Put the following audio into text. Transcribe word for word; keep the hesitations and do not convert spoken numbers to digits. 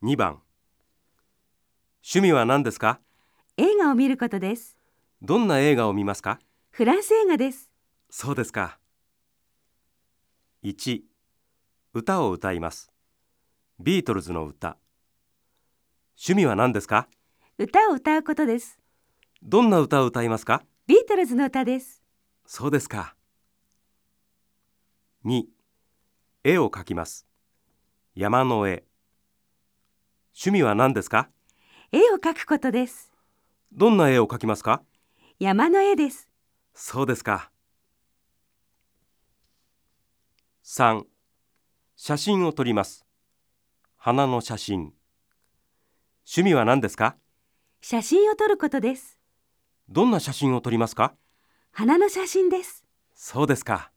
にばん、趣味は何ですか？ 映画を見ることです。 どんな映画を見ますか？ フランス映画です。 そうですか。いち、歌を歌います。ビートルズの歌。趣味は何ですか？ 歌を歌うことです。 どんな歌を歌いますか？ ビートルズの歌です。 そうですか。に、絵を描きます。山の絵。趣味は何ですか？ 絵を描くことです。 どんな絵を描きますか？ 山の絵です。 そうですか。さん、写真を撮ります。花の写真。趣味は何ですか？ 写真を撮ることです。 どんな写真を撮りますか？ 花の写真です。 そうですか。